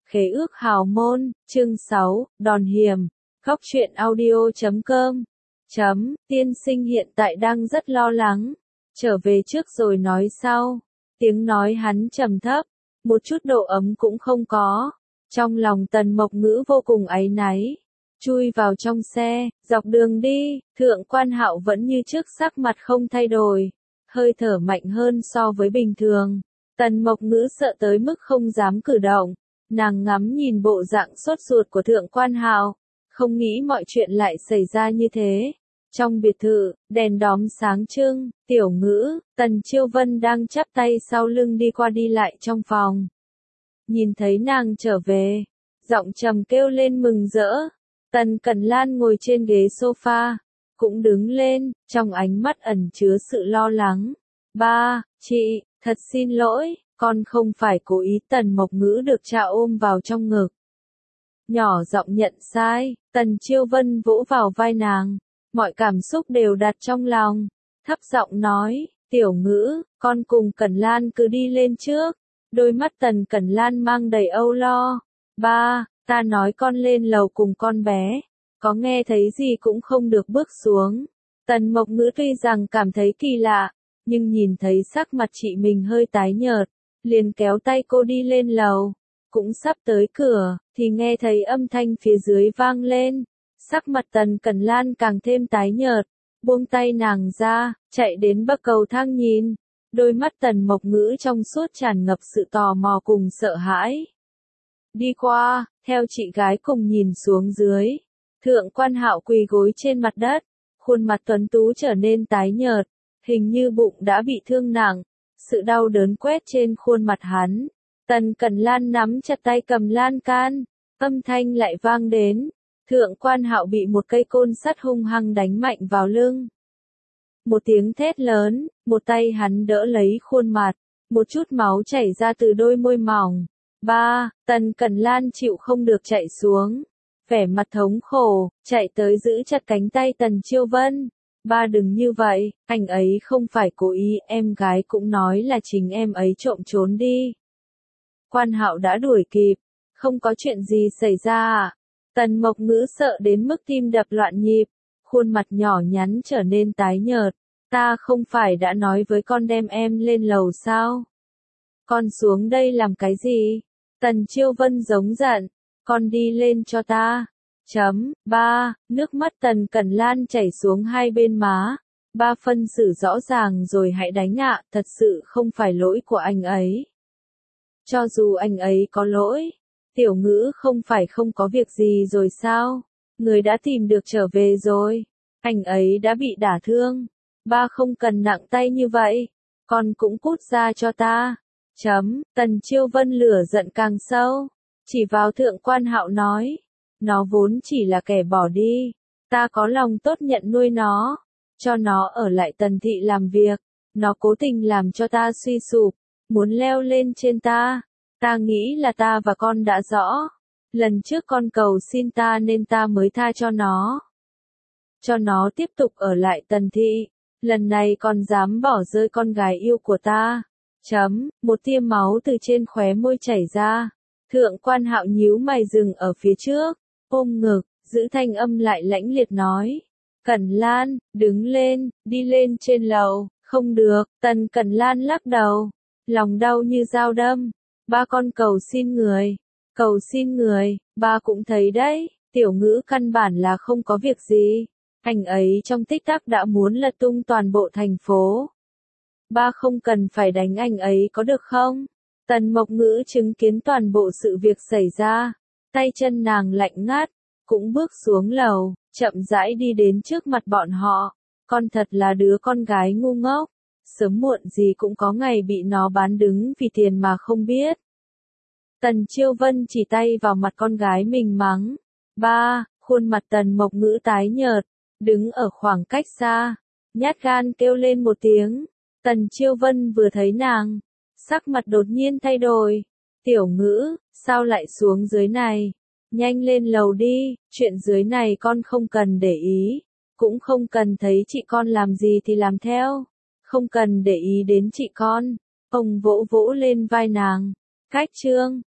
Khế ước hào môn, chương 6, đòn hiểm, góc truyện audio.com. Tiên sinh hiện tại đang rất lo lắng, trở về trước rồi nói sau. Tiếng nói hắn trầm thấp, một chút độ ấm cũng không có. Trong lòng Tần Mộc Ngữ vô cùng áy náy. Chui vào trong xe, dọc đường đi, Thượng Quan Hạo vẫn như trước, sắc mặt không thay đổi, hơi thở mạnh hơn so với bình thường. Tần Mộc Ngữ sợ tới mức không dám cử động. Nàng ngắm nhìn bộ dạng sốt ruột của Thượng Quan Hạo, không nghĩ mọi chuyện lại xảy ra như thế. Trong biệt thự, đèn đóm sáng trưng, Tiểu Ngữ, Tần Chiêu Vân đang chắp tay sau lưng đi qua đi lại trong phòng. Nhìn thấy nàng trở về, giọng trầm kêu lên mừng rỡ. Tần Cẩn Lan ngồi trên ghế sofa, cũng đứng lên, trong ánh mắt ẩn chứa sự lo lắng. Ba, chị, thật xin lỗi. Con không phải cố ý. Tần Mộc Ngữ được cha ôm vào trong ngực. Nhỏ giọng nhận sai, Tần Chiêu Vân vỗ vào vai nàng, mọi cảm xúc đều đặt trong lòng, thấp giọng nói, Tiểu Ngữ, con cùng Cẩn Lan cứ đi lên trước. Đôi mắt Tần Cẩn Lan mang đầy âu lo. Ba, ta nói con lên lầu cùng con bé, có nghe thấy gì cũng không được bước xuống. Tần Mộc Ngữ tuy rằng cảm thấy kỳ lạ, nhưng nhìn thấy sắc mặt chị mình hơi tái nhợt, liền kéo tay cô đi lên lầu. Cũng sắp tới cửa, thì nghe thấy âm thanh phía dưới vang lên. Sắc mặt Tần Cẩn Lan càng thêm tái nhợt, buông tay nàng ra, chạy đến bậc cầu thang nhìn. Đôi mắt Tần Mộc Ngữ trong suốt tràn ngập sự tò mò cùng sợ hãi. Đi qua, theo chị gái cùng nhìn xuống dưới. Thượng Quan Hạo quỳ gối trên mặt đất, khuôn mặt tuấn tú trở nên tái nhợt, hình như bụng đã bị thương nặng. Sự đau đớn quét trên khuôn mặt hắn. Tần Cẩn Lan nắm chặt tay cầm lan can, âm thanh lại vang đến. Thượng Quan Hạo bị một cây côn sắt hung hăng đánh mạnh vào lưng. Một tiếng thét lớn, một tay hắn đỡ lấy khuôn mặt, một chút máu chảy ra từ đôi môi mỏng. Ba, Tần Cẩn Lan chịu không được chạy xuống, vẻ mặt thống khổ, chạy tới giữ chặt cánh tay Tần Chiêu Vân. Ba đừng như vậy, anh ấy không phải cố ý, em gái cũng nói là chính em ấy trộm trốn đi. Quan Hạo đã đuổi kịp, không có chuyện gì xảy ra à? Tần Mộc Ngữ sợ đến mức tim đập loạn nhịp, khuôn mặt nhỏ nhắn trở nên tái nhợt. Ta không phải đã nói với con đem em lên lầu sao? Con xuống đây làm cái gì? Tần Chiêu Vân giống giận, con đi lên cho ta. Ba, nước mắt Tần Cẩn Lan chảy xuống hai bên má. Ba phân xử rõ ràng rồi hãy đánh ạ, thật sự không phải lỗi của anh ấy. Cho dù anh ấy có lỗi, Tiểu Ngữ không phải không có việc gì rồi sao? Người đã tìm được trở về rồi. Anh ấy đã bị đả thương. Ba không cần nặng tay như vậy. Con cũng cút ra cho ta. Tần Chiêu Vân lửa giận càng sâu. Chỉ vào Thượng Quan Hạo nói. Nó vốn chỉ là kẻ bỏ đi. Ta có lòng tốt nhận nuôi nó. Cho nó ở lại Tần thị làm việc. Nó cố tình làm cho ta suy sụp. Muốn leo lên trên ta. Ta nghĩ là ta và con đã rõ. Lần trước con cầu xin ta nên ta mới tha cho nó. Cho nó tiếp tục ở lại Tần thị. Lần này con dám bỏ rơi con gái yêu của ta. Một tia máu từ trên khóe môi chảy ra. Thượng Quan Hạo nhíu mày dừng ở phía trước, ôm ngực, giữ thanh âm lại lãnh liệt nói. Cẩn Lan, đứng lên, đi lên trên lầu. Không được, Tần Cẩn Lan lắc đầu, lòng đau như dao đâm. Ba con cầu xin người, ba cũng thấy đấy, Tiểu Ngữ căn bản là không có việc gì. Anh ấy trong tích tắc đã muốn lật tung toàn bộ thành phố. Ba không cần phải đánh anh ấy có được không? Tần Mộc Ngữ chứng kiến toàn bộ sự việc xảy ra, tay chân nàng lạnh ngắt, cũng bước xuống lầu, chậm rãi đi đến trước mặt bọn họ. Con thật là đứa con gái ngu ngốc, sớm muộn gì cũng có ngày bị nó bán đứng vì tiền mà không biết. Tần Chiêu Vân chỉ tay vào mặt con gái mình mắng. Ba, khuôn mặt Tần Mộc Ngữ tái nhợt, đứng ở khoảng cách xa, nhát gan kêu lên một tiếng. Tần Chiêu Vân vừa thấy nàng, sắc mặt đột nhiên thay đổi. Tiểu Ngữ, sao lại xuống dưới này? Nhanh lên lầu đi, chuyện dưới này con không cần để ý, cũng không cần thấy chị con làm gì thì làm theo, không cần để ý đến chị con. Ông vỗ vỗ lên vai nàng. Cách chương